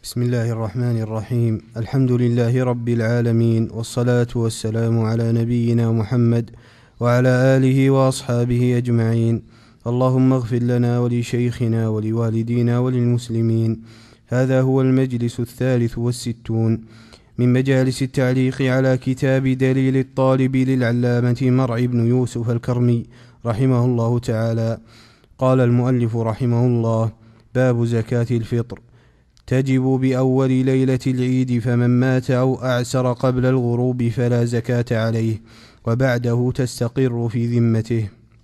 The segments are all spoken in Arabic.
بسم الله الرحمن الرحيم. الحمد لله رب العالمين، والصلاة والسلام على نبينا محمد وعلى آله وأصحابه أجمعين. اللهم اغفر لنا ولشيخنا ولوالدينا وللمسلمين. هذا هو المجلس 63 من مجالس التعليق على كتاب دليل الطالب للعلامة مرعي بن يوسف الكرمي رحمه الله تعالى. قال المؤلف رحمه الله: باب زكاة الفطر. تجب بأول ليلة العيد، فمن مات أو أعسر قبل الغروب فلا زكاة عليه، وبعده تستقر في ذمته،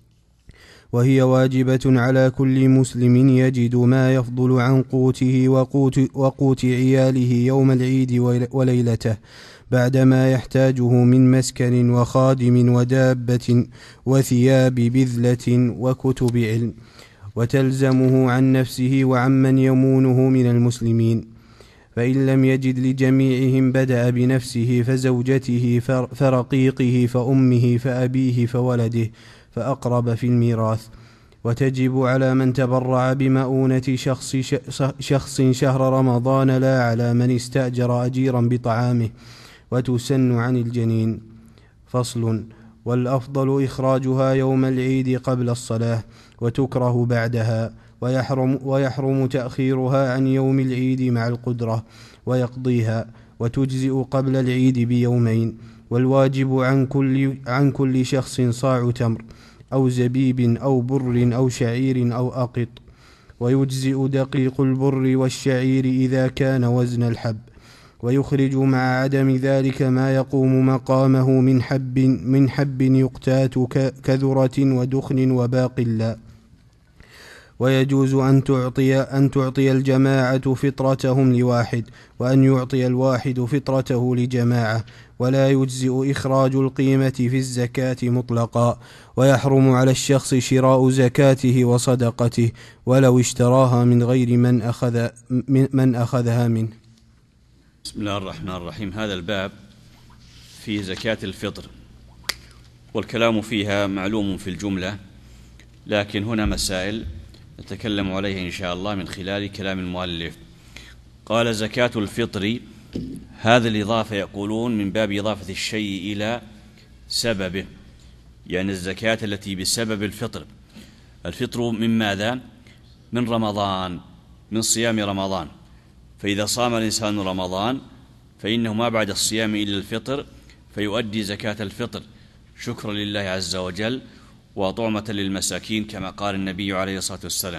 وهي واجبة على كل مسلم يجد ما يفضل عن قوته وقوت عياله يوم العيد وليلته، بعدما يحتاجه من مسكن وخادم ودابة وثياب بذلة وكتب علم، وتلزمه عن نفسه وعمن يمونه من المسلمين. فإن لم يجد لجميعهم بدأ بنفسه، فزوجته، فرقيقه، فأمه، فأبيه، فولده، فأقرب في الميراث. وتجب على من تبرع بمؤونة شخص شهر رمضان، لا على من استأجر أجيرا بطعامه. وتسن عن الجنين. فصل. والأفضل إخراجها يوم العيد قبل الصلاة، وتكره بعدها، ويحرم تأخيرها عن يوم العيد مع القدرة، ويقضيها، وتجزئ قبل العيد بيومين. والواجب عن كل شخص صاع تمر أو زبيب أو بر أو شعير أو أقط. ويجزئ دقيق البر والشعير إذا كان وزن الحب، ويخرج مع عدم ذلك ما يقوم مقامه من حب يقتات كذرة ودخن وباقلا. ويجوز أن تعطي الجماعة فطرتهم لواحد، وأن يعطي الواحد فطرته لجماعة، ولا يجزئ إخراج القيمة في الزكاة مطلقا. ويحرم على الشخص شراء زكاته وصدقته ولو اشتراها من غير من أخذها منه. بسم الله الرحمن الرحيم. هذا الباب في زكاة الفطر، والكلام فيها معلوم في الجملة، لكن هنا مسائل نتكلم عليها إن شاء الله من خلال كلام المؤلف. قال: زكاة الفطر. هذا الإضافة يقولون من باب إضافة الشيء إلى سببه، يعني الزكاة التي بسبب الفطر. الفطر من ماذا؟ من رمضان، من صيام رمضان. فإذا صام الإنسان رمضان فإنه ما بعد الصيام إلا الفطر، فيؤدي زكاة الفطر شكرا لله عز وجل وطعمة للمساكين كما قال النبي عليه الصلاة والسلام.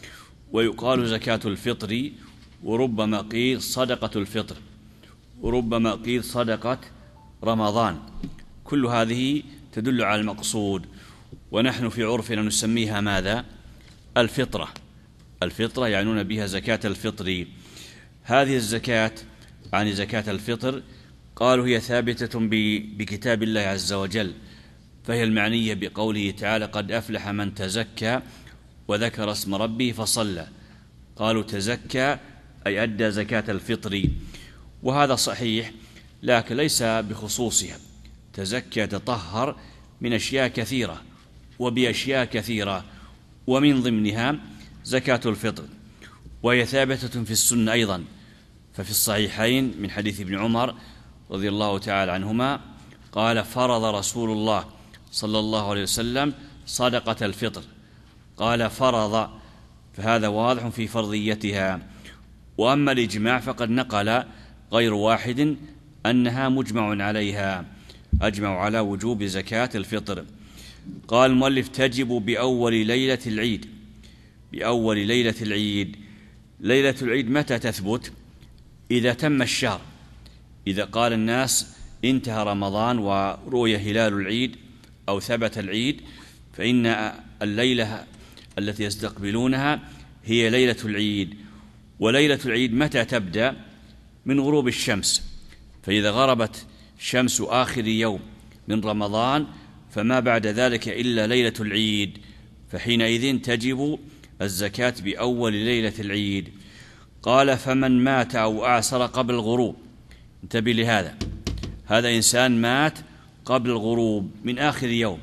ويقال زكاة الفطر، وربما قيل صدقة الفطر، وربما قيل صدقة رمضان. كل هذه تدل على المقصود، ونحن في عرفنا نسميها ماذا؟ الفطرة. الفطرة يعنون بها زكاة الفطر. هذه الزكاة عن زكاة الفطر قالوا هي ثابتة بكتاب الله عز وجل، فهي المعنية بقوله تعالى: قد أفلح من تزكى وذكر اسم ربه فصلى. قالوا تزكى أي أدى زكاة الفطر، وهذا صحيح، لكن ليس بخصوصها. تزكى تطهر من أشياء كثيرة وبأشياء كثيرة، ومن ضمنها زكاة الفطر، وهي ثابتة في السنة أيضا. ففي الصحيحين من حديث ابن عمر رضي الله تعالى عنهما قال: فرض رسول الله صلى الله عليه وسلم صدقة الفطر. قال فرض، فهذا واضح في فرضيتها. وأما الإجماع فقد نقل غير واحد أنها مجمع عليها، أجمع على وجوب زكاة الفطر. قال المؤلف: تجب بأول ليلة العيد. بأول ليلة العيد. ليلة العيد متى تثبت؟ إذا تم الشهر. إذا قال الناس انتهى رمضان ورؤي هلال العيد أو ثبت العيد، فإن الليلة التي يستقبلونها هي ليلة العيد. وليلة العيد متى تبدأ؟ من غروب الشمس. فإذا غربت شمس آخر يوم من رمضان فما بعد ذلك إلا ليلة العيد، فحينئذ تجب الزكاة بأول ليلة العيد. قال: فمن مات أو أعسر قبل الغروب. انتبه لهذا، هذا إنسان مات قبل الغروب من آخر يوم،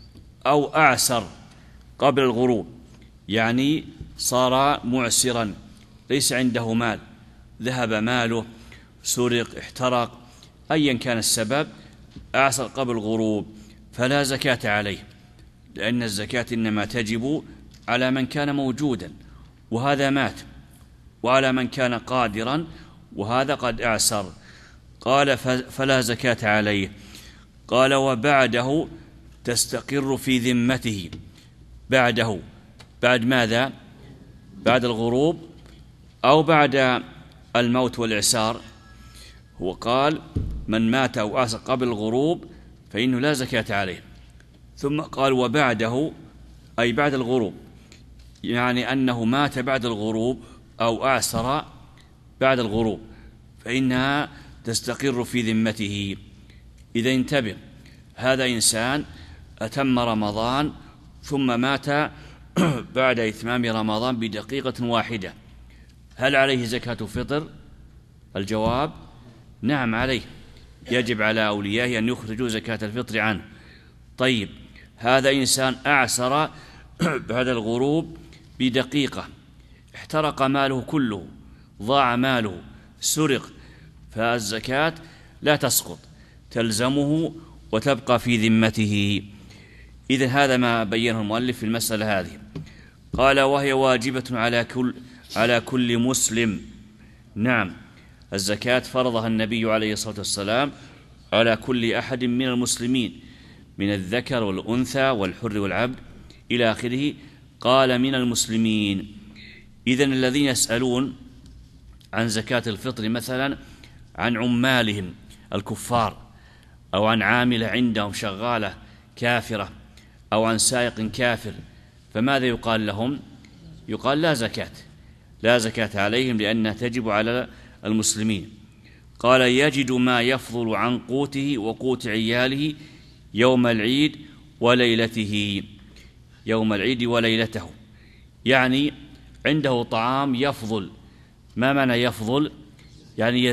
أو أعسر قبل الغروب، يعني صار معسرا ليس عنده مال، ذهب ماله، سرق، احترق، أيا كان السبب، أعسر قبل الغروب فلا زكاة عليه، لأن الزكاة إنما تجب على من كان موجودا وهذا مات، وعلى من كان قادرا وهذا قد أعسر. قال فلا زكاة عليه. قال وبعده تستقر في ذمته. بعده بعد ماذا؟ بعد الغروب أو بعد الموت والإعسار؟ هو قال من مات أو أعسر قبل الغروب فإنه لا زكاة عليه، ثم قال وبعده أي بعد الغروب، يعني أنه مات بعد الغروب أو أعسر بعد الغروب فإنها تستقر في ذمته. إذا انتبه، هذا إنسان أتم رمضان ثم مات بعد إتمام رمضان بدقيقة واحدة، هل عليه زكاة فطر؟ الجواب نعم عليه، يجب على أوليائه أن يخرجوا زكاة الفطر عنه. طيب، هذا إنسان أعسر بعد الغروب بدقيقة، احترق ماله كله، ضاع ماله، سرق، فالزكاة لا تسقط، تلزمه وتبقى في ذمته. إذن هذا ما بينه المؤلف في المسألة هذه. قال وهي واجبة على كل مسلم. نعم، الزكاة فرضها النبي عليه الصلاة والسلام على كل أحد من المسلمين، من الذكر والأنثى والحر والعبد إلى آخره، قال من المسلمين. إذن الذين يسألون عن زكاة الفطر مثلا عن عمالهم الكفار، أو عن عاملة عندهم شغالة كافرة، أو عن سائق كافر، فماذا يقال لهم؟ يقال لا زكاة عليهم لأنها تجب على المسلمين. قال يجد ما يفضل عن قوته وقوت عياله يوم العيد وليلته. يوم العيد وليلته يعني عنده طعام يفضل. ما معنى يفضل؟ يعني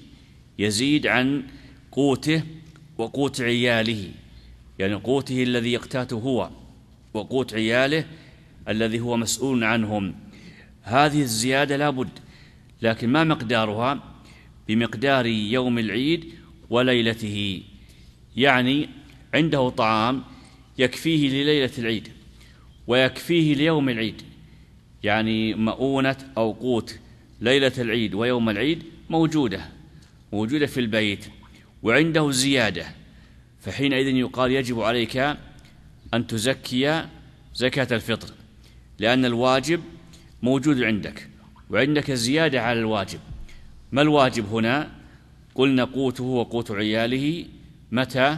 يزيد عن قوته وقوت عياله، يعني قوته الذي يقتاته هو وقوت عياله الذي هو مسؤول عنهم. هذه الزيادة لا بد، لكن ما مقدارها؟ بمقدار يوم العيد وليلته، يعني عنده طعام يكفيه لليلة العيد ويكفيه ليوم العيد، يعني مؤونة أو قوت ليلة العيد ويوم العيد موجودة في البيت وعنده زيادة، فحينئذ يقال يجب عليك أن تزكي زكاة الفطر، لأن الواجب موجود عندك وعندك زيادة على الواجب. ما الواجب هنا؟ قلنا قوته وقوت عياله متى؟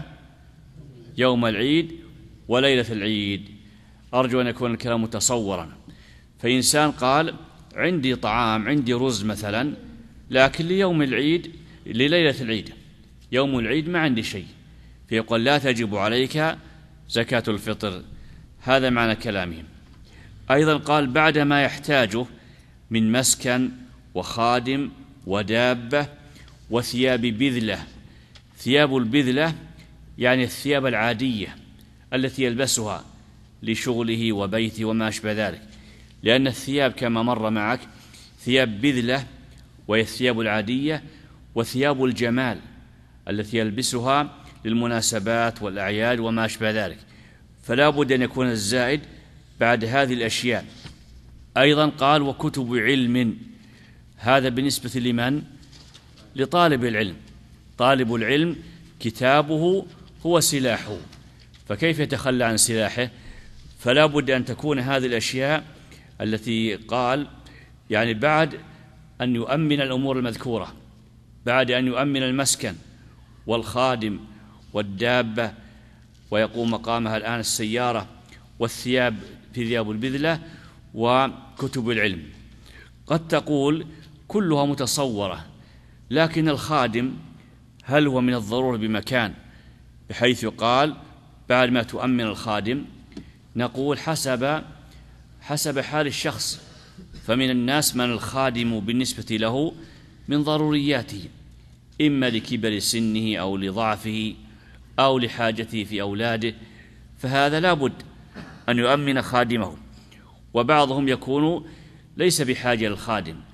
يوم العيد وليلة العيد. أرجو أن يكون الكلام متصورا. فإنسان قال عندي طعام، عندي رز مثلا، لكن ليوم العيد لليلة العيد، يوم العيد ما عندي شيء، فيقول لا تجب عليك زكاة الفطر. هذا معنى كلامهم. أيضا قال بعد ما يحتاجه من مسكن وخادم ودابة وثياب بذلة. ثياب البذلة يعني الثياب العادية التي يلبسها لشغله وبيته وما أشبه ذلك، لأن الثياب كما مر معك ثياب بذلة وهي الثياب العادية، وثياب الجمال التي يلبسها للمناسبات والأعياد وما أشبه ذلك، فلا بد أن يكون الزائد بعد هذه الأشياء. أيضا قال وكتب علم. هذا بالنسبة لمن؟ لطالب العلم. طالب العلم كتابه هو سلاحه، فكيف يتخلى عن سلاحه؟ فلا بد أن تكون هذه الأشياء التي قال يعني بعد أن يؤمن الأمور المذكورة، بعد أن يؤمن المسكن والخادم والدابة ويقوم مقامها الآن السيارة والثياب في ثياب البذلة وكتب العلم. قد تقول كلها متصورة، لكن الخادم هل هو من الضرورة بمكان بحيث يقال بعد ما تؤمن الخادم؟ نقول حسب حال الشخص، فمن الناس من الخادم بالنسبة له من ضرورياته، إما لكبر سنه أو لضعفه أو لحاجته في أولاده، فهذا لا بد أن يؤمن خادمه. وبعضهم يكون ليس بحاجة للخادم،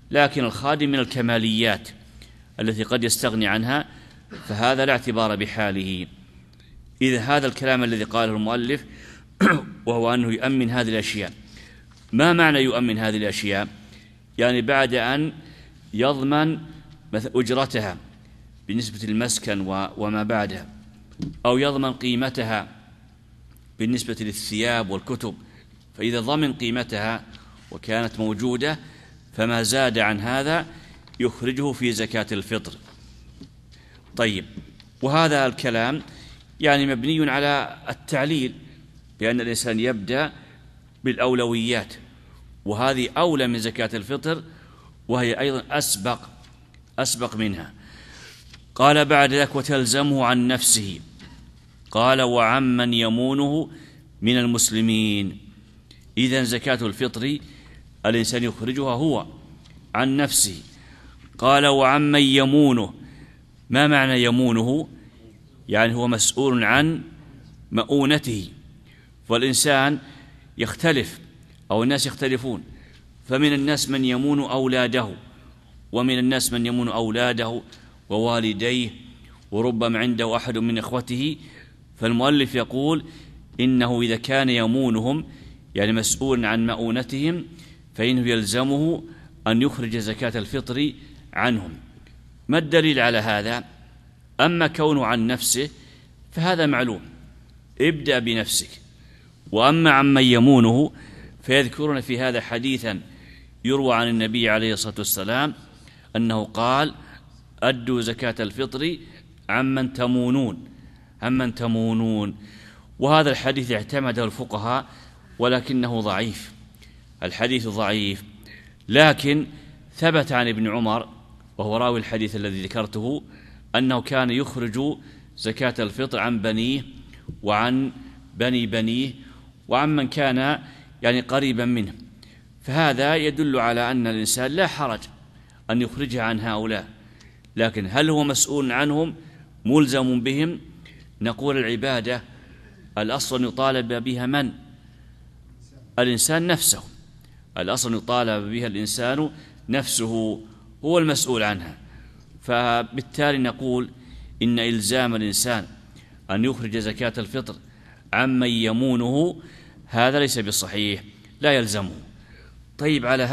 لكن الخادم من الكماليات التي قد يستغني عنها فهذا لا اعتبار بحاله. إذا هذا الكلام الذي قاله المؤلف وهو أنه يؤمن هذه الأشياء، ما معنى يؤمن هذه الأشياء؟ يعني بعد أن يضمن أجرتها بالنسبة للمسكن وما بعدها، أو يضمن قيمتها بالنسبة للثياب والكتب، فإذا ضمن قيمتها وكانت موجودة فما زاد عن هذا يخرجه في زكاة الفطر. طيب، وهذا الكلام يعني مبني على التعليل بأن الإنسان يبدأ بالأولويات، وهذه أولى من زكاة الفطر، وهي أيضا أسبق منها. قال بعد ذلك وتلزمه عن نفسه، قال وعمن يمونه من المسلمين. إذن زكاة الفطر الإنسان يخرجها هو عن نفسه. قال وعمن يمونه، ما معنى يمونه؟ يعني هو مسؤول عن مؤونته، والإنسان يختلف أو الناس يختلفون، فمن الناس من يمون أولاده، ومن الناس من يمون أولاده ووالديه، وربما عنده أحد من إخوته. فالمؤلف يقول إنه إذا كان يمونهم يعني مسؤول عن مؤونتهم فإنه يلزمه أن يخرج زكاة الفطر عنهم. ما الدليل على هذا؟ أما كونه عن نفسه فهذا معلوم، ابدأ بنفسك. وأما عمن يمونه فيذكرون في هذا حديثا يروى عن النبي عليه الصلاة والسلام أنه قال أدوا زكاة الفطر عمن تمونون. وهذا الحديث اعتمده الفقهاء ولكنه ضعيف، الحديث ضعيف، لكن ثبت عن ابن عمر وهو راوي الحديث الذي ذكرته أنه كان يخرج زكاة الفطر عن بنيه وعن بنيه وعن من كان يعني قريبا منه. فهذا يدل على أن الإنسان لا حرج أن يخرجها عن هؤلاء، لكن هل هو مسؤول عنهم ملزم بهم؟ نقول العبادة الأصل يطالب بها من؟ الإنسان نفسه، الأصل يطالب بها الإنسان نفسه، هو المسؤول عنها. فبالتالي نقول إن إلزام الإنسان أن يخرج زكاة الفطر عمن يمونه هذا ليس بالصحيح، لا يلزمه. طيب، على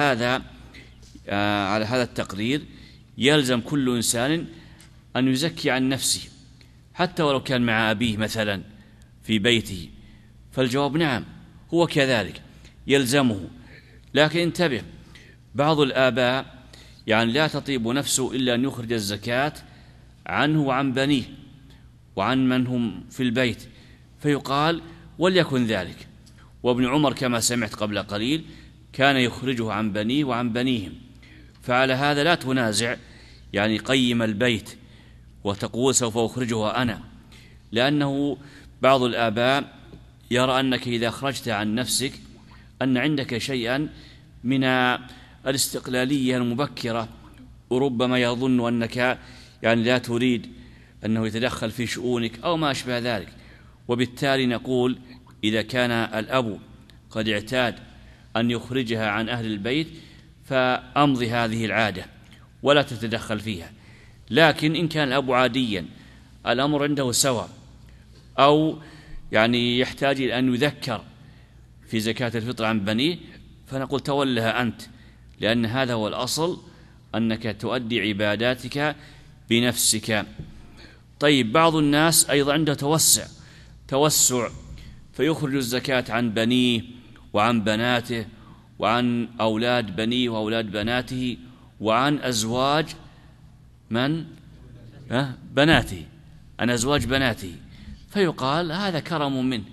هذا التقرير يلزم كل إنسان أن يزكي عن نفسه حتى ولو كان مع أبيه مثلا في بيته، فالجواب نعم، هو كذلك يلزمه. لكن انتبه، بعض الآباء يعني لا تطيب نفسه إلا أن يخرج الزكاة عنه وعن بنيه وعن من هم في البيت، فيقال وليكن ذلك. وابن عمر كما سمعت قبل قليل كان يخرجه عن بنيه وعن بنيهم. فعلى هذا لا تنازع يعني قيم البيت وتقول سوف أخرجها أنا، لأنه بعض الآباء يرى أنك إذا أخرجت عن نفسك أن عندك شيئا من الاستقلالية المبكرة، وربما يظن أنك يعني لا تريد أنه يتدخل في شؤونك أو ما أشبه ذلك. وبالتالي نقول إذا كان الأب قد اعتاد أن يخرجها عن أهل البيت فأمضي هذه العادة ولا تتدخل فيها. لكن إن كان الأب عاديا الأمر عنده سواء، أو يعني يحتاج إلى أن يذكر في زكاة الفطر عن بنيه، فنقول تولها أنت، لأن هذا هو الأصل، أنك تؤدي عباداتك بنفسك. طيب، بعض الناس أيضا عنده توسع فيخرج الزكاة عن بنيه وعن بناته وعن أولاد بنيه وأولاد بناته وعن أزواج بناته، عن أزواج بناته، فيقال هذا كرم منه،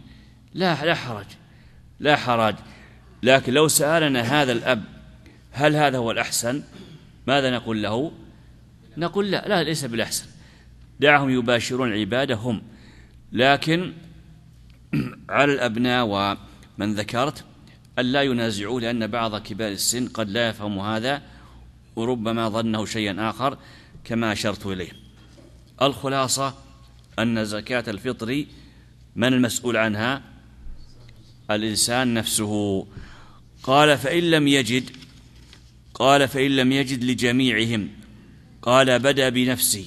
لا حرج. لكن لو سألنا هذا الأب هل هذا هو الأحسن، ماذا نقول له؟ نقول لا ليس بالأحسن، دعهم يباشرون العبادة هم. لكن على الأبناء ومن ذكرت أن لا ينازعوا، لأن بعض كبار السن قد لا يفهم هذا وربما ظنه شيئا آخر كما أشرت إليه. الخلاصة أن زكاة الفطر من المسؤول عنها؟ الإنسان نفسه. قال فإن لم يجد، قال فإن لم يجد لجميعهم، قال بدأ بنفسه،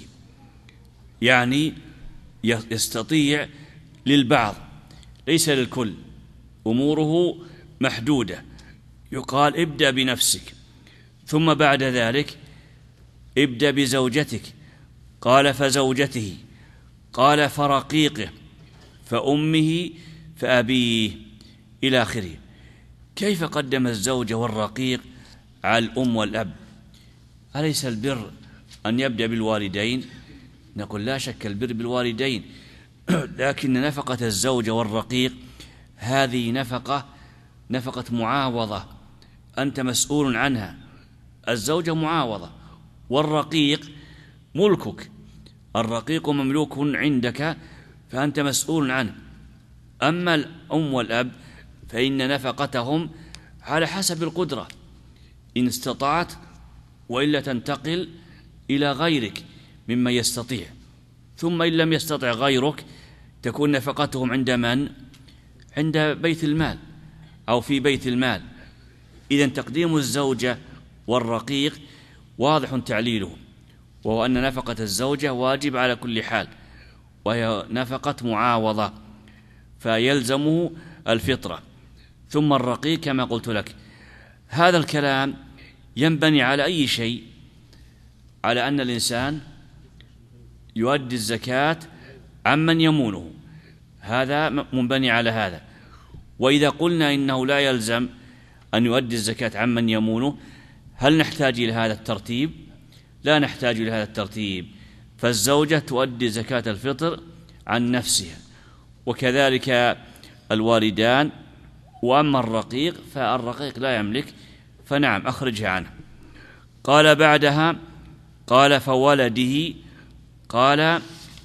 يعني يستطيع للبعض ليس للكل، أموره محدودة، يقال ابدأ بنفسك، ثم بعد ذلك ابدأ بزوجتك، قال فزوجته، قال فرقيقه، فأمه، فأبيه، إلى آخره. كيف قدم الزوج والرقيق على الأم والأب؟ أليس البر أن يبدأ بالوالدين؟ نقول لا شك البر بالوالدين، لكن نفقة الزوج والرقيق هذه نفقة معاوضة، أنت مسؤول عنها. الزوجة معاوضة، والرقيق ملكك، الرقيق مملوك عندك فأنت مسؤول عنه. أما الأم والأب فإن نفقتهم على حسب القدرة، إن استطعت، وإلا تنتقل إلى غيرك مما يستطيع. ثم إن لم يستطع غيرك تكون نفقتهم عند من؟ عند بيت المال أو في بيت المال. إذن تقديم الزوجة والرقيق واضح تعليله، وهو أن نفقة الزوجة واجب على كل حال، وهي نفقة معاوضة فيلزمه الفطرة. ثم الرقيق كما قلت لك. هذا الكلام ينبني على أي شيء؟ على أن الإنسان يؤدي الزكاة عمن يمونه، هذا منبني على هذا. وإذا قلنا إنه لا يلزم أن يؤدي الزكاة عمن يمونه، هل نحتاج إلى هذا الترتيب؟ لا نحتاج إلى هذا الترتيب، فالزوجة تؤدي زكاة الفطر عن نفسها، وكذلك الوالدان. وأما الرقيق فالرقيق لا يملك، فنعم أخرجها عنه. قال بعدها، قال فولده، قال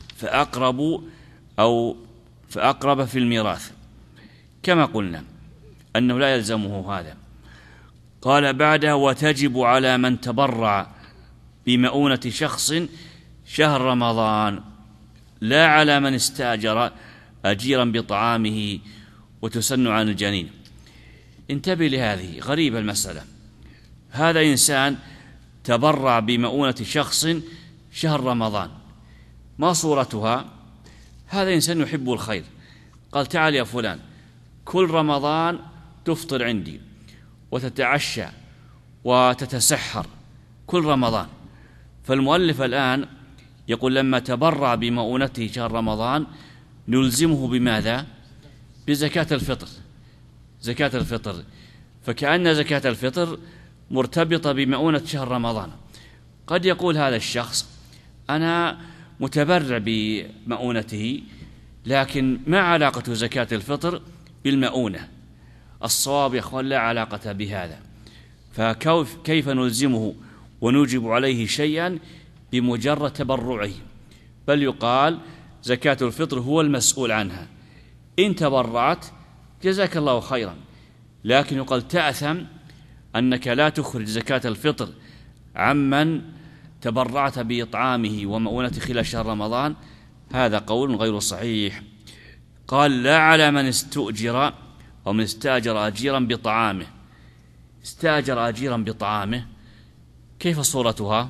فأقرب في الميراث، كما قلنا أنه لا يلزمه هذا. قال بعدها وتجب على من تبرع بمؤونة شخص شهر رمضان، لا على من استأجر أجيرا بطعامه وتسن عن الجنين. انتبه لهذه، غريبة المسألة. هذا إنسان تبرع بمؤونة شخص شهر رمضان، ما صورتها؟ هذا إنسان يحب الخير، قال تعال يا فلان كل رمضان تفطر عندي وتتعشى وتتسحر كل رمضان. فالمؤلف الآن يقول لما تبرع بمؤونته شهر رمضان نلزمه بماذا؟ بزكاة الفطر، زكاة الفطر. فكأن زكاة الفطر مرتبطة بمؤونة شهر رمضان. قد يقول هذا الشخص أنا متبرع بمؤونته، لكن ما علاقة زكاة الفطر بالمؤونة؟ الصواب يا أخوان لا علاقة بهذا. فكيف نلزمه ونوجب عليه شيئا بمجرد تبرعه؟ بل يقال زكاة الفطر هو المسؤول عنها، إن تبرعت جزاك الله خيرا، لكن يقال تأثم أنك لا تخرج زكاة الفطر عمن تبرعت بإطعامه ومؤونته خلال شهر رمضان، هذا قول غير صحيح. قال لا على من استؤجر أو من استأجر أجيرا بطعامه. استأجر أجيرا بطعامه كيف صورتها؟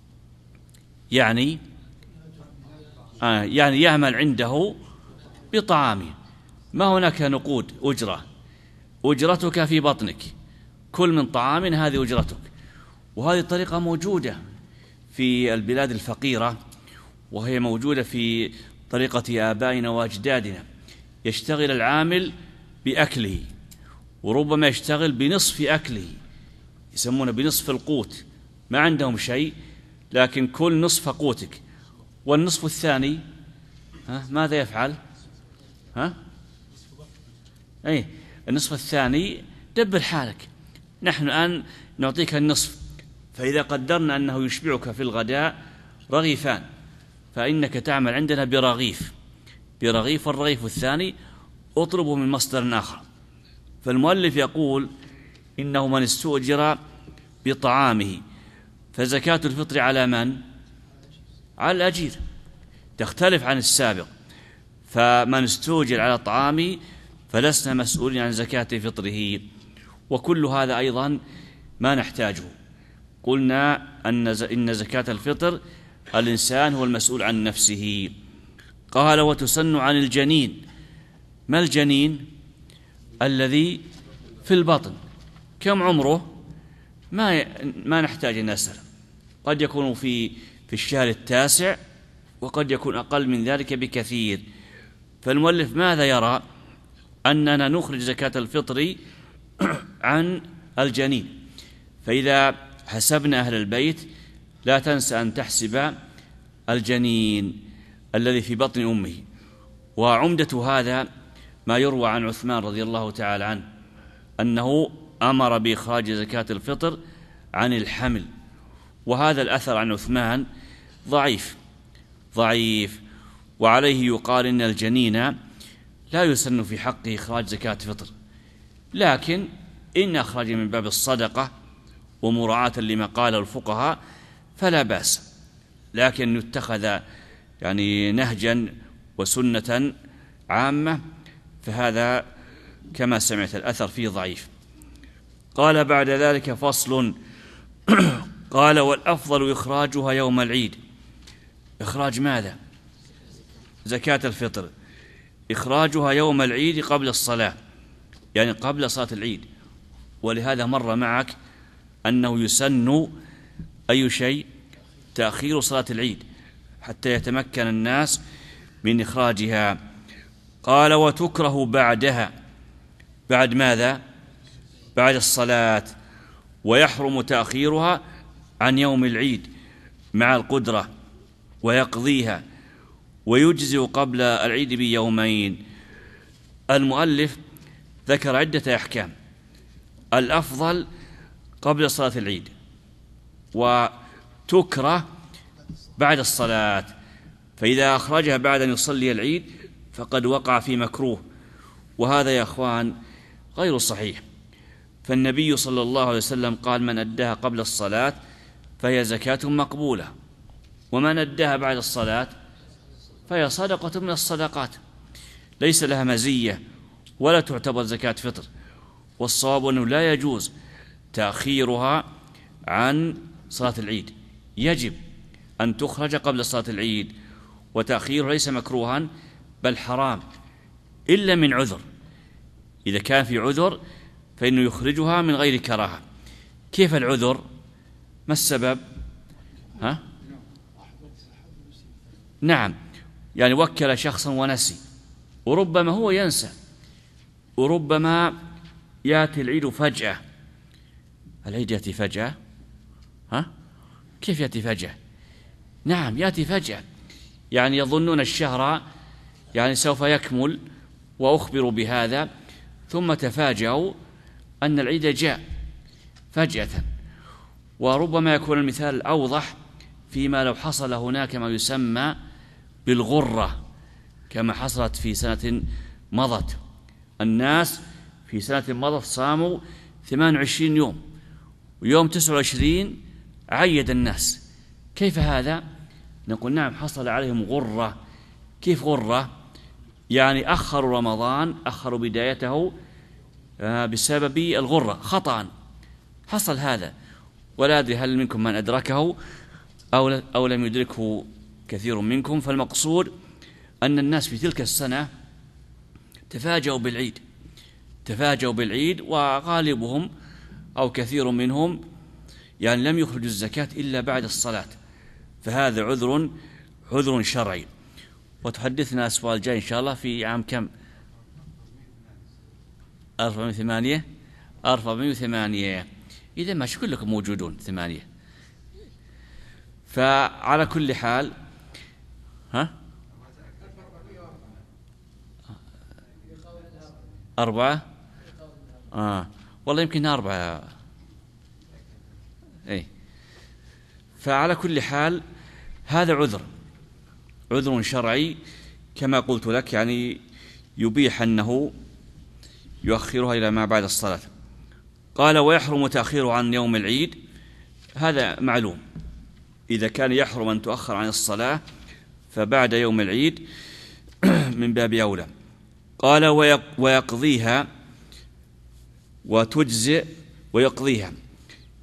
يعني يعمل عنده بطعامه، ما هناك نقود أجرة، أجرتك في بطنك، كل من طعام هذه أجرتك. وهذه الطريقة موجودة في البلاد الفقيرة، وهي موجودة في طريقة آبائنا وأجدادنا. يشتغل العامل بأكله، وربما يشتغل بنصف أكله، يسمونه بنصف القوت، ما عندهم شيء، لكن كل نصف قوتك. والنصف الثاني ماذا يفعل؟ النصف الثاني دبر حالك، نحن الآن نعطيك النصف، فإذا قدرنا أنه يشبعك في الغداء رغيفان، فإنك تعمل عندنا برغيف، والرغيف الثاني اطلبه من مصدر آخر. فالمؤلف يقول إنه من استؤجر بطعامه فزكاة الفطر على من؟ على الأجير، تختلف عن السابق. فمن استؤجر على طعامه فلسنا مسؤولين عن زكاة فطره. وكل هذا أيضا ما نحتاجه، قلنا إن زكاة الفطر الإنسان هو المسؤول عن نفسه. قال وتسن عن الجنين. ما الجنين؟ الذي في البطن. كم عمره؟ ما نحتاج أن نسأل، قد يكون في الشهر التاسع وقد يكون أقل من ذلك بكثير. فالمؤلف ماذا يرى؟ أننا نخرج زكاة الفطر عن الجنين. فإذا حسبنا أهل البيت لا تنسى أن تحسب الجنين الذي في بطن أمه. وعمدة هذا ما يروى عن عثمان رضي الله تعالى عنه أنه أمر بإخراج زكاة الفطر عن الحمل، وهذا الأثر عن عثمان ضعيف، وعليه يقال إن الجنين لا يسن في حقه إخراج زكاة فطر، لكن إن أخرج من باب الصدقة ومراعاة لما قاله الفقهاء فلا بأس، لكن يتخذ يعني نهجا وسنة عامة فهذا كما سمعت الأثر فيه ضعيف. قال بعد ذلك فصل. قال والأفضل إخراجها يوم العيد. إخراج ماذا؟ زكاة الفطر. إخراجها يوم العيد قبل الصلاة، يعني قبل صلاة العيد. ولهذا مر معك أنه يسن أي شيء؟ تأخير صلاة العيد حتى يتمكن الناس من إخراجها. قال وتكره بعدها. بعد ماذا؟ بعد الصلاة. ويحرم تأخيرها عن يوم العيد مع القدرة، ويقضيها، ويجزئ قبل العيد بيومين. المؤلف ذكر عدة أحكام. الأفضل قبل صلاة العيد، وتكره بعد الصلاة، فإذا أخرجها بعد أن يصلي العيد فقد وقع في مكروه، وهذا يا أخوان غير صحيح. فالنبي صلى الله عليه وسلم قال من أداها قبل الصلاة فهي زكاة مقبولة، ومن أداها بعد الصلاة فهي صدقة من الصدقات، ليس لها مزية ولا تعتبر زكاة فطر. والصواب أنه لا يجوز تأخيرها عن صلاة العيد، يجب أن تخرج قبل صلاة العيد، وتأخيرها ليس مكروها بل حرام إلا من عذر. إذا كان في عذر فإنه يخرجها من غير كراهة. كيف العذر؟ ما السبب؟ نعم، يعني وكل شخصا ونسي، وربما هو ينسى، وربما يأتي العيد فجأة. العيد يأتي فجأة؟ كيف يأتي فجأة؟ نعم يأتي فجأة، يعني يظنون الشهر يعني سوف يكمل وأخبروا بهذا، ثم تفاجأوا أن العيد جاء فجأة. وربما يكون المثال الأوضح فيما لو حصل هناك ما يسمى بالغرة، كما حصلت في سنة مضت. الناس في سنة مضت صاموا 28 يوم، ويوم 29 عيد الناس. كيف هذا؟ نقول نعم حصل عليهم غرة. كيف غرة؟ يعني أخروا رمضان، أخروا بدايته بسبب الغرة خطأ، حصل هذا. ولا أدري هل منكم من أدركه أو لم يدركه كثير منكم. فالمقصود أن الناس في تلك السنة تفاجأوا بالعيد، وغالبهم أو كثير منهم يعني لم يخرجوا الزكاة إلا بعد الصلاة، فهذا عذر شرعي. وتحدثنا الأسبوع الجاي إن شاء الله في عام كم؟ 408. إذا ما كلكم موجودون 8. فعلى كل حال أربعة. والله يمكن 4. فعلى كل حال هذا عذر شرعي كما قلت لك، يعني يبيح أنه يؤخرها إلى ما بعد الصلاة. قال ويحرم تأخير عن يوم العيد. هذا معلوم، إذا كان يحرم أن تؤخر عن الصلاة فبعد يوم العيد من باب أولى. قال ويقضيها وتجزئ. ويقضيها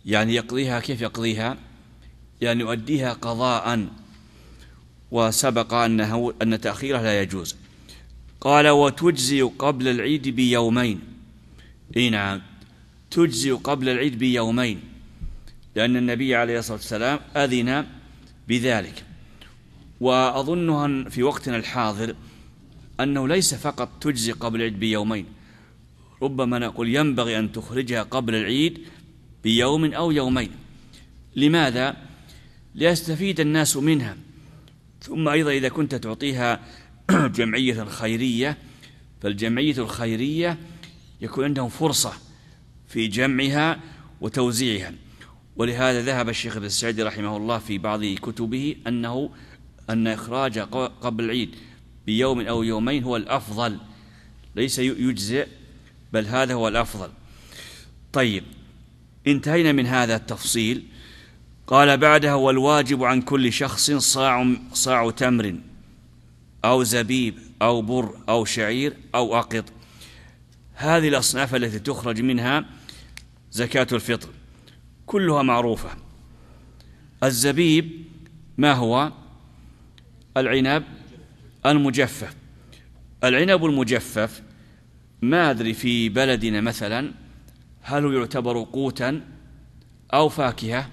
يعني يقضيها كيف يقضيها؟ يعني يؤديها قضاء، وسبق أن تأخيرها لا يجوز. قال وتجزي قبل العيد بيومين. نعم، تجزي قبل العيد بيومين، لأن النبي عليه الصلاة والسلام أذن بذلك. وأظنها في وقتنا الحاضر أنه ليس فقط تجزي قبل العيد بيومين، ربما نقول ينبغي أن تخرجها قبل العيد بيوم أو يومين. لماذا؟ ليستفيد الناس منها. ثم أيضا إذا كنت تعطيها جمعية خيرية، فالجمعية الخيرية يكون عندهم فرصة في جمعها وتوزيعها. ولهذا ذهب الشيخ ابن السعدي رحمه الله في بعض كتبه أن إخراج قبل العيد بيوم أو يومين هو الأفضل، ليس يجزئ، بل هذا هو الأفضل. طيب، انتهينا من هذا التفصيل. قال بعدها والواجب عن كل شخص صاع تمر أو زبيب أو بر أو شعير أو أقط. هذه الأصناف التي تخرج منها زكاة الفطر كلها معروفة. الزبيب ما هو؟ العنب المجفف. العنب المجفف ما أدري في بلدنا مثلا هل يعتبر قوتا أو فاكهة؟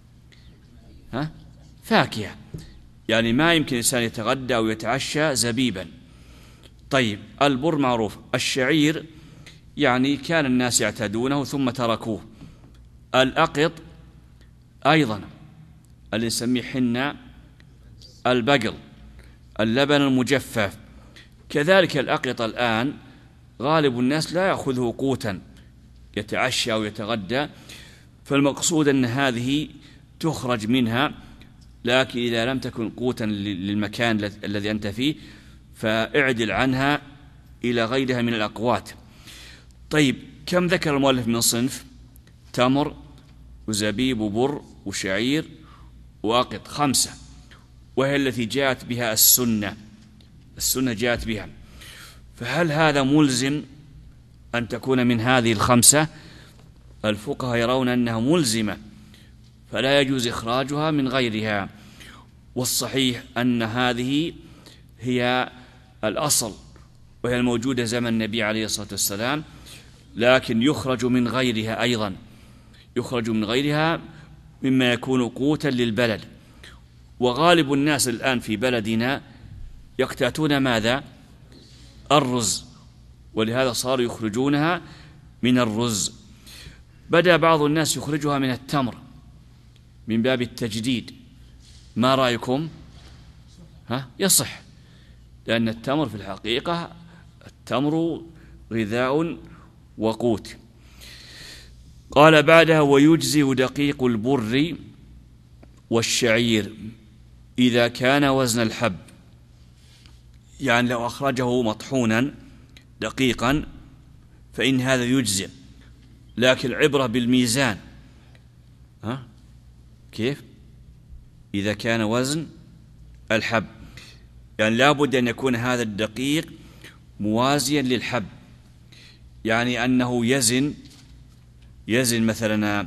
فاكهة، يعني ما يمكن الإنسان يتغدى أو يتعشى زبيبا. طيب، البر معروف. الشعير يعني كان الناس يعتادونه ثم تركوه. الأقط أيضا اللي نسميه حنا البقل، اللبن المجفف. كذلك الأقط الآن غالب الناس لا يأخذه قوتا يتعشى أو يتغدى، فالمقصود أن هذه تخرج منها، لكن إذا لم تكن قوتا للمكان الذي أنت فيه فاعدل عنها إلى غيرها من الأقوات. طيب، كم ذكر المؤلف من صنف؟ تمر وزبيب وبر وشعير وأقط، 5، وهي التي جاءت بها السنة جاءت بها. فهل هذا ملزم أن تكون من هذه 5؟ الفقهاء يرون أنها ملزمة، فلا يجوز إخراجها من غيرها. والصحيح أن هذه هي الأصل، وهي الموجودة زمن النبي عليه الصلاة والسلام، لكن يخرج من غيرها أيضا، يخرج من غيرها مما يكون قوتا للبلد. وغالب الناس الآن في بلدنا يقتاتون ماذا؟ الرز، ولهذا صاروا يخرجونها من الرز. بدأ بعض الناس يخرجها من التمر من باب التجديد. ما رأيكم؟ يصح، لأن التمر في الحقيقة التمر غذاء وقوت. قال بعدها ويجزئ دقيق البر والشعير إذا كان وزن الحب، يعني لو أخرجه مطحونا دقيقا فإن هذا يجزئ، لكن العبرة بالميزان. كيف؟ إذا كان وزن الحب، يعني لابد أن يكون هذا الدقيق موازيا للحب، يعني أنه يزن مثلا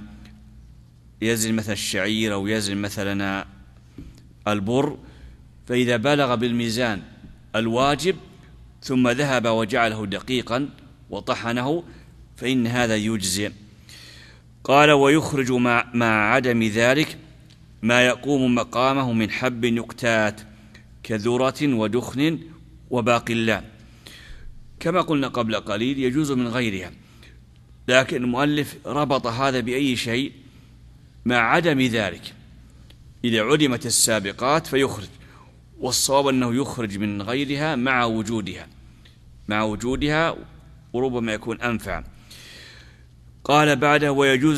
الشعير أو يزن مثلا البر، فإذا بلغ بالميزان الواجب ثم ذهب وجعله دقيقا وطحنه فإن هذا يجزئ. قال ويخرج مع عدم ذلك ما يقوم مقامه من حب يقتات كذرة ودخن وباقلاء. كما قلنا قبل قليل يجوز من غيرها، لكن المؤلف ربط هذا بأي شيء؟ مع عدم ذلك. إذا علمت السابقات فيخرج، والصواب أنه يخرج من غيرها مع وجودها وربما يكون أنفع. قال بعده ويجوز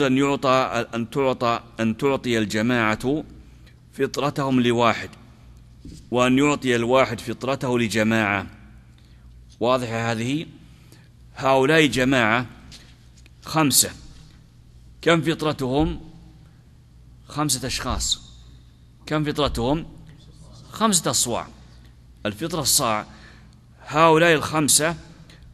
أن تعطي الجماعة فطرتهم لواحد، وأن يعطي الواحد فطرته لجماعة. واضحة هذه؟ هؤلاء جماعة 5، كم فطرتهم؟ 5 أشخاص. كم فطرتهم؟ 5 أصواع. الفطرة الصاع. هؤلاء 5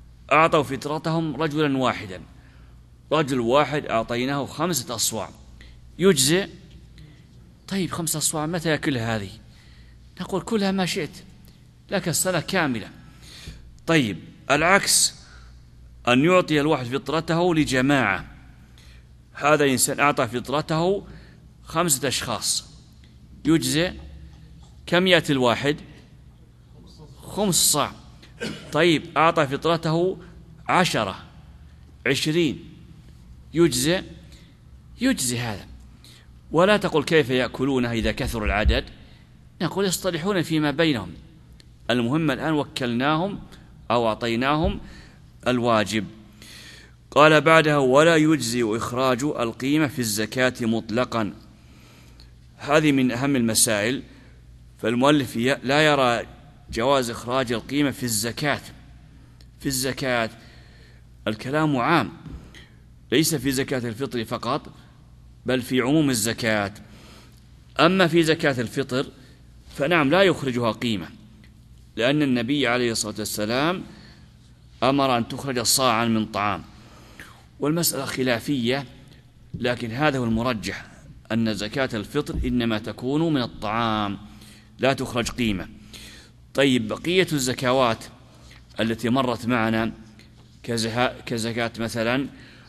أعطوا فطرتهم رجلا واحدا، رجل واحد أعطيناه 5 أصواع، يجزئ. طيب 5 أصواع متى يأكلها هذه؟ نقول كلها ما شئت، لك السنة كاملة. طيب العكس، أن يعطي الواحد فطرته لجماعة. هذا إنسان أعطى فطرته 5 أشخاص، يجزئ. كم يأتي الواحد؟ 5 صاع. طيب أعطى فطرته 10 20، يجزئ؟ يجزي هذا. ولا تقول كيف يأكلونها إذا كثر العدد، نقول يصطلحون فيما بينهم، المهم الآن وكلناهم أو أعطيناهم الواجب. قال بعدها: ولا يجزي إخراج القيمة في الزكاة مطلقا. هذه من أهم المسائل. فالمؤلف لا يرى جواز إخراج القيمة في الزكاة. في الزكاة الكلام عام، ليس في زكاة الفطر فقط، بل في عموم الزكاة. أما في زكاة الفطر فنعم لا يخرجها قيمة، لأن النبي عليه الصلاة والسلام أمر أن تخرج صاعا من طعام. والمسألة خلافية، لكن هذا هو المرجح، أن زكاة الفطر إنما تكون من الطعام، لا تخرج قيمة. طيب بقية الزكوات التي مرت معنا كزكاة مثلا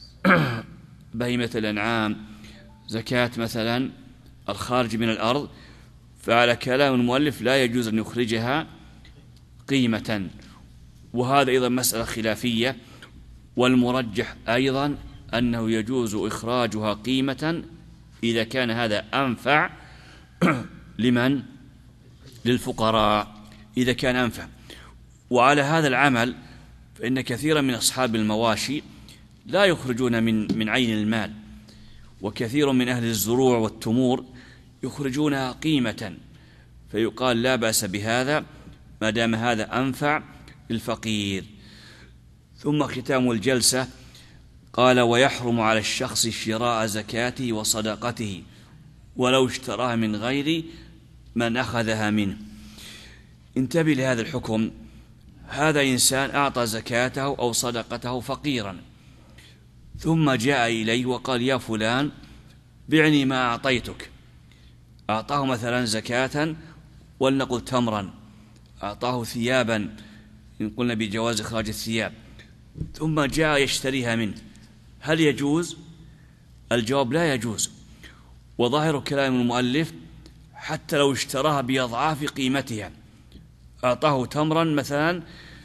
بهيمة الأنعام، زكاة مثلا الخارج من الأرض، فعلى كلام المؤلف لا يجوز أن يخرجها قيمة. وهذا أيضا مسألة خلافية، والمرجح أيضا أنه يجوز إخراجها قيمة إذا كان هذا أنفع لمن؟ للفقراء، إذا كان أنفع. وعلى هذا العمل فإن كثيرا من أصحاب المواشي لا يخرجون من عين المال، وكثير من أهل الزروع والتمور يخرجونها قيمة، فيقال لا بأس بهذا ما دام هذا أنفع للفقير. ثم ختام الجلسة قال: ويحرم على الشخص شراء زكاته وصدقته ولو اشتراها من غير من أخذها منه. انتبه لهذا الحكم. هذا إنسان أعطى زكاته أو صدقته فقيرا، ثم جاء إليه وقال: يا فلان بعني ما أعطيتك. أعطاه مثلا زكاة، ولنقل تمرا، أعطاه ثيابا إن قلنا بجواز إخراج الثياب، ثم جاء يشتريها منه، هل يجوز؟ الجواب: لا يجوز. وظاهر كلام المؤلف حتى لو اشتراها بأضعاف قيمتها، أعطاه تمرا مثلا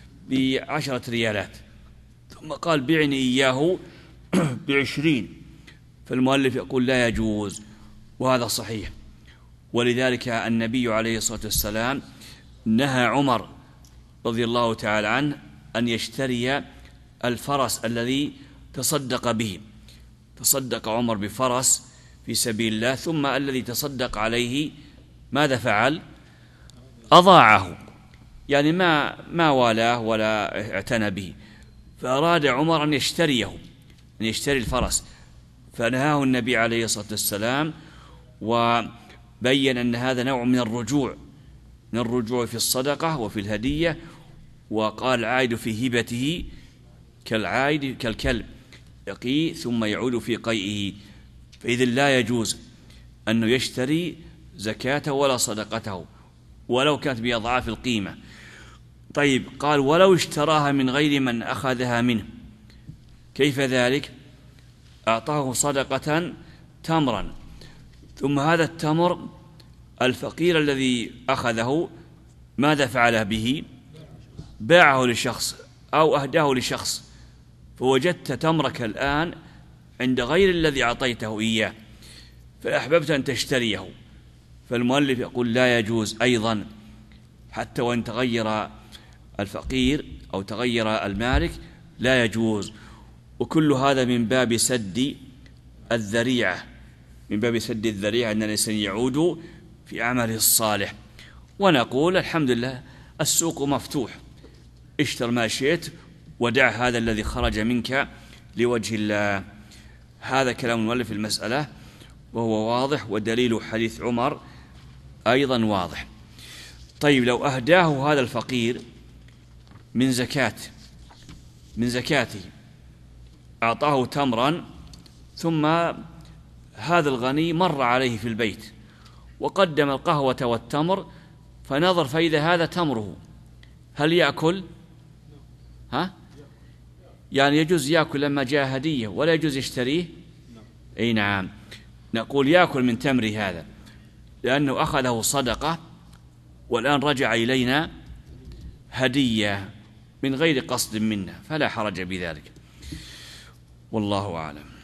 ب10 ريالات ثم قال: بعني إياه ب20، فالمؤلف يقول لا يجوز، وهذا صحيح. ولذلك النبي عليه الصلاة والسلام نهى عمر رضي الله تعالى عنه أن يشتري الفرس الذي تصدق به. تصدق عمر بفرس في سبيل الله، ثم الذي تصدق عليه ماذا فعل؟ أضاعه، يعني ما والاه ولا اعتنى به، فأراد عمر أن يشتريه، أن يشتري الفرس، فنهاه النبي عليه الصلاة والسلام، وبين أن هذا نوع من الرجوع في الصدقة وفي الهدية. وقال: العائد في هبته كالعائد كالكلب يقي ثم يعود في قيئه. فإذا لا يجوز أنه يشتري زكاته ولا صدقته ولو كانت بأضعاف القيمة. طيب قال: ولو اشتراها من غير من أخذها منه، كيف ذلك؟ أعطاه صدقة تمرا، ثم هذا التمر الفقير الذي أخذه ماذا فعل به؟ باعه لشخص أو أهداه لشخص، فوجدت تمرك الآن عند غير الذي أعطيته إياه، فأحببت أن تشتريه، فالمؤلف يقول لا يجوز أيضا، حتى وإن تغير الفقير أو تغير المالك لا يجوز. وكل هذا من باب سد الذريعة، من باب سد الذريعة، أن الإنسان يعود في عمله الصالح. ونقول الحمد لله السوق مفتوح، اشتر ما شئت ودع هذا الذي خرج منك لوجه الله. هذا كلام المؤلف في المسألة وهو واضح، ودليل حديث عمر أيضا واضح. طيب لو أهداه هذا الفقير من زكاته، أعطاه تمرا ثم هذا الغني مر عليه في البيت وقدم القهوة والتمر، فنظر فإذا هذا تمره، هل يأكل؟ يعني يجوز يأكل لما جاء هدية ولا يجوز يشتريه؟ أي نعم، نقول يأكل من تمر هذا لأنه أخذه صدقة والآن رجع إلينا هدية من غير قصد منا، فلا حرج بذلك، والله أعلم.